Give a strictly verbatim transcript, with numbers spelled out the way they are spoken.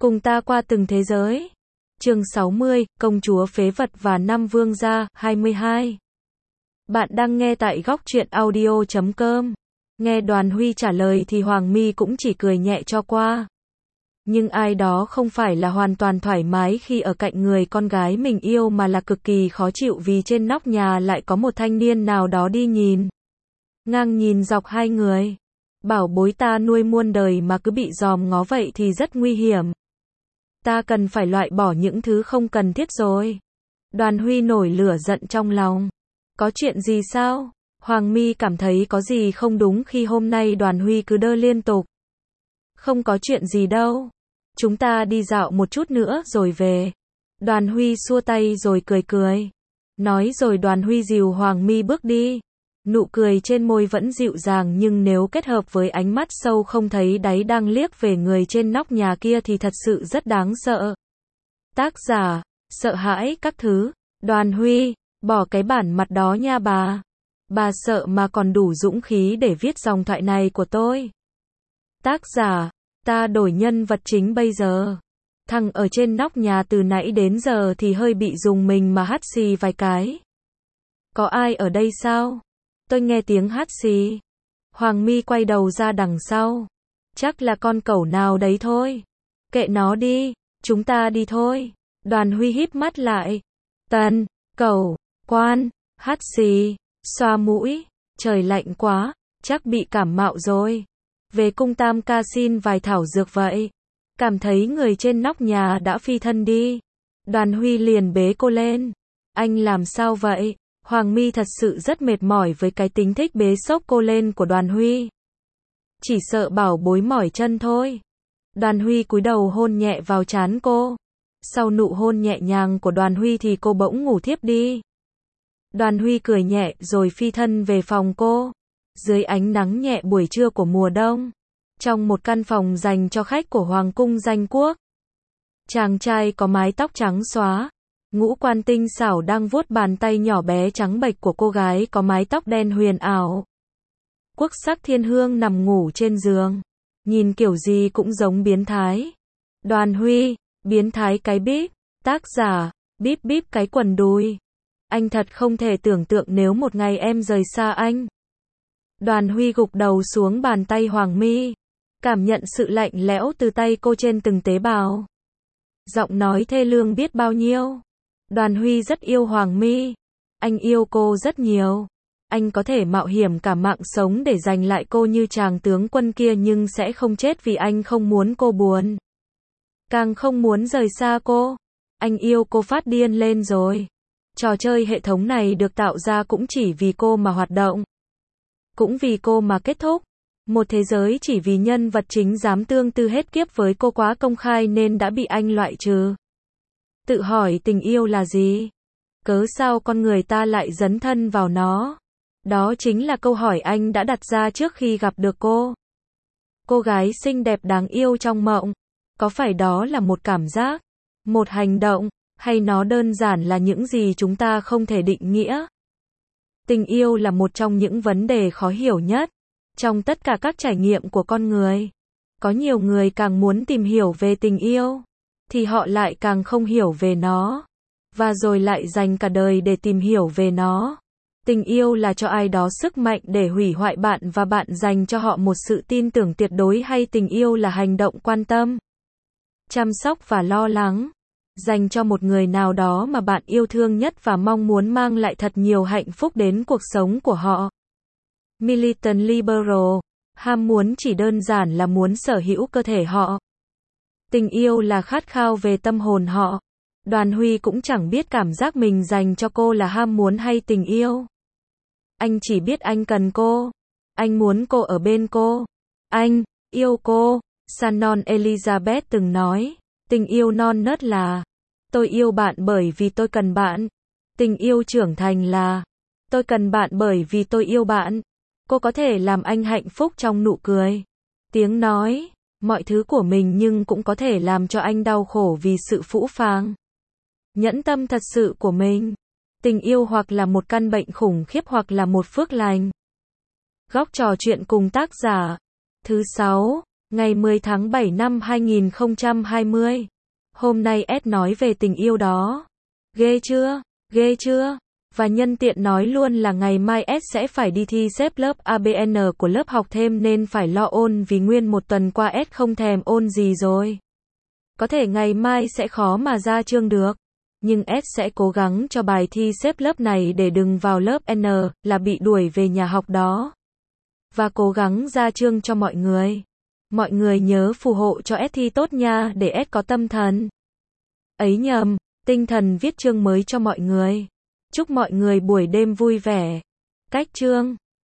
Cùng ta qua từng thế giới. Chương sáu mươi, Công chúa phế vật và năm vương gia, hai mươi hai. Bạn đang nghe tại góc truyện audio chấm com. Nghe Đoàn Huy trả lời thì Hoàng My cũng chỉ cười nhẹ cho qua. Nhưng ai đó không phải là hoàn toàn thoải mái khi ở cạnh người con gái mình yêu mà là cực kỳ khó chịu vì trên nóc nhà lại có một thanh niên nào đó đi nhìn. Ngang nhìn dọc hai người. Bảo bối ta nuôi muôn đời mà cứ bị dòm ngó vậy thì rất nguy hiểm. Ta cần phải loại bỏ những thứ không cần thiết rồi. Đoàn Huy nổi lửa giận trong lòng. Có chuyện gì sao? Hoàng My cảm thấy có gì không đúng khi hôm nay Đoàn Huy cứ đơ liên tục. Không có chuyện gì đâu. Chúng ta đi dạo một chút nữa rồi về. Đoàn Huy xua tay rồi cười cười. Nói rồi Đoàn Huy dìu Hoàng My bước đi. Nụ cười trên môi vẫn dịu dàng nhưng nếu kết hợp với ánh mắt sâu không thấy đáy đang liếc về người trên nóc nhà kia thì thật sự rất đáng sợ. Tác giả, sợ hãi các thứ. Đoàn Huy, bỏ cái bản mặt đó nha bà. Bà sợ mà còn đủ dũng khí để viết dòng thoại này của tôi. Tác giả, ta đổi nhân vật chính bây giờ. Thằng ở trên nóc nhà từ nãy đến giờ thì hơi bị rùng mình mà hắt xì vài cái. Có ai ở đây sao? Tôi nghe tiếng hắt xì. Hoàng My quay đầu ra đằng sau. Chắc là con cẩu nào đấy thôi. Kệ nó đi, chúng ta đi thôi. Đoàn Huy híp mắt lại. Tần, cẩu, quan, hắt xì, xoa mũi. Trời lạnh quá, chắc bị cảm mạo rồi. Về cung tam ca xin vài thảo dược vậy. Cảm thấy người trên nóc nhà đã phi thân đi. Đoàn Huy liền bế cô lên. Anh làm sao vậy? Hoàng My thật sự rất mệt mỏi với cái tính thích bế xốc cô lên của Đoàn Huy. Chỉ sợ bảo bối mỏi chân thôi. Đoàn Huy cúi đầu hôn nhẹ vào trán cô. Sau nụ hôn nhẹ nhàng của Đoàn Huy thì cô bỗng ngủ thiếp đi. Đoàn Huy cười nhẹ rồi phi thân về phòng cô. Dưới ánh nắng nhẹ buổi trưa của mùa đông. Trong một căn phòng dành cho khách của Hoàng cung Danh Quốc. Chàng trai có mái tóc trắng xóa. Ngũ quan tinh xảo đang vuốt bàn tay nhỏ bé trắng bệch của cô gái có mái tóc đen huyền ảo. Quốc sắc thiên hương nằm ngủ trên giường. Nhìn kiểu gì cũng giống biến thái. Đoàn Huy, biến thái cái bíp. Tác giả, bíp bíp cái quần đùi. Anh thật không thể tưởng tượng nếu một ngày em rời xa anh. Đoàn Huy gục đầu xuống bàn tay Hoàng My. Cảm nhận sự lạnh lẽo từ tay cô trên từng tế bào. Giọng nói thê lương biết bao nhiêu. Đoàn Huy rất yêu Hoàng My. Anh yêu cô rất nhiều. Anh có thể mạo hiểm cả mạng sống để giành lại cô như chàng tướng quân kia nhưng sẽ không chết vì anh không muốn cô buồn. Càng không muốn rời xa cô. Anh yêu cô phát điên lên rồi. Trò chơi hệ thống này được tạo ra cũng chỉ vì cô mà hoạt động. Cũng vì cô mà kết thúc. Một thế giới chỉ vì nhân vật chính dám tương tư hết kiếp với cô quá công khai nên đã bị anh loại trừ. Tự hỏi tình yêu là gì? Cớ sao con người ta lại dấn thân vào nó? Đó chính là câu hỏi anh đã đặt ra trước khi gặp được cô. Cô gái xinh đẹp đáng yêu trong mộng. Có phải đó là một cảm giác? Một hành động? Hay nó đơn giản là những gì chúng ta không thể định nghĩa? Tình yêu là một trong những vấn đề khó hiểu nhất. Trong tất cả các trải nghiệm của con người. Có nhiều người càng muốn tìm hiểu về tình yêu. Thì họ lại càng không hiểu về nó. Và rồi lại dành cả đời để tìm hiểu về nó. Tình yêu là cho ai đó sức mạnh để hủy hoại bạn và bạn dành cho họ một sự tin tưởng tuyệt đối hay tình yêu là hành động quan tâm, chăm sóc và lo lắng. Dành cho một người nào đó mà bạn yêu thương nhất và mong muốn mang lại thật nhiều hạnh phúc đến cuộc sống của họ. Militant Liberal. Ham muốn chỉ đơn giản là muốn sở hữu cơ thể họ. Tình yêu là khát khao về tâm hồn họ. Đoàn Huy cũng chẳng biết cảm giác mình dành cho cô là ham muốn hay tình yêu. Anh chỉ biết anh cần cô. Anh muốn cô ở bên cô. Anh yêu cô. Shannon Elizabeth từng nói, tình yêu non nớt là, tôi yêu bạn bởi vì tôi cần bạn. Tình yêu trưởng thành là, tôi cần bạn bởi vì tôi yêu bạn. Cô có thể làm anh hạnh phúc trong nụ cười, tiếng nói, mọi thứ của mình nhưng cũng có thể làm cho anh đau khổ vì sự phũ phàng, nhẫn tâm thật sự của mình. Tình yêu hoặc là một căn bệnh khủng khiếp hoặc là một phước lành. Góc trò chuyện cùng tác giả. Thứ sáu, Ngày mười tháng bảy năm hai nghìn không trăm hai mươi. Hôm nay S nói về tình yêu đó. Ghê chưa? Ghê chưa? Và nhân tiện nói luôn là ngày mai S sẽ phải đi thi xếp lớp a bê en của lớp học thêm nên phải lo ôn vì nguyên một tuần qua S không thèm ôn gì rồi. Có thể ngày mai sẽ khó mà ra chương được. Nhưng S sẽ cố gắng cho bài thi xếp lớp này để đừng vào lớp N là bị đuổi về nhà học đó. Và cố gắng ra chương cho mọi người. Mọi người nhớ phù hộ cho S thi tốt nha để S có tâm thần. Ấy nhầm, tinh thần viết chương mới cho mọi người. Chúc mọi người buổi đêm vui vẻ. Cách chương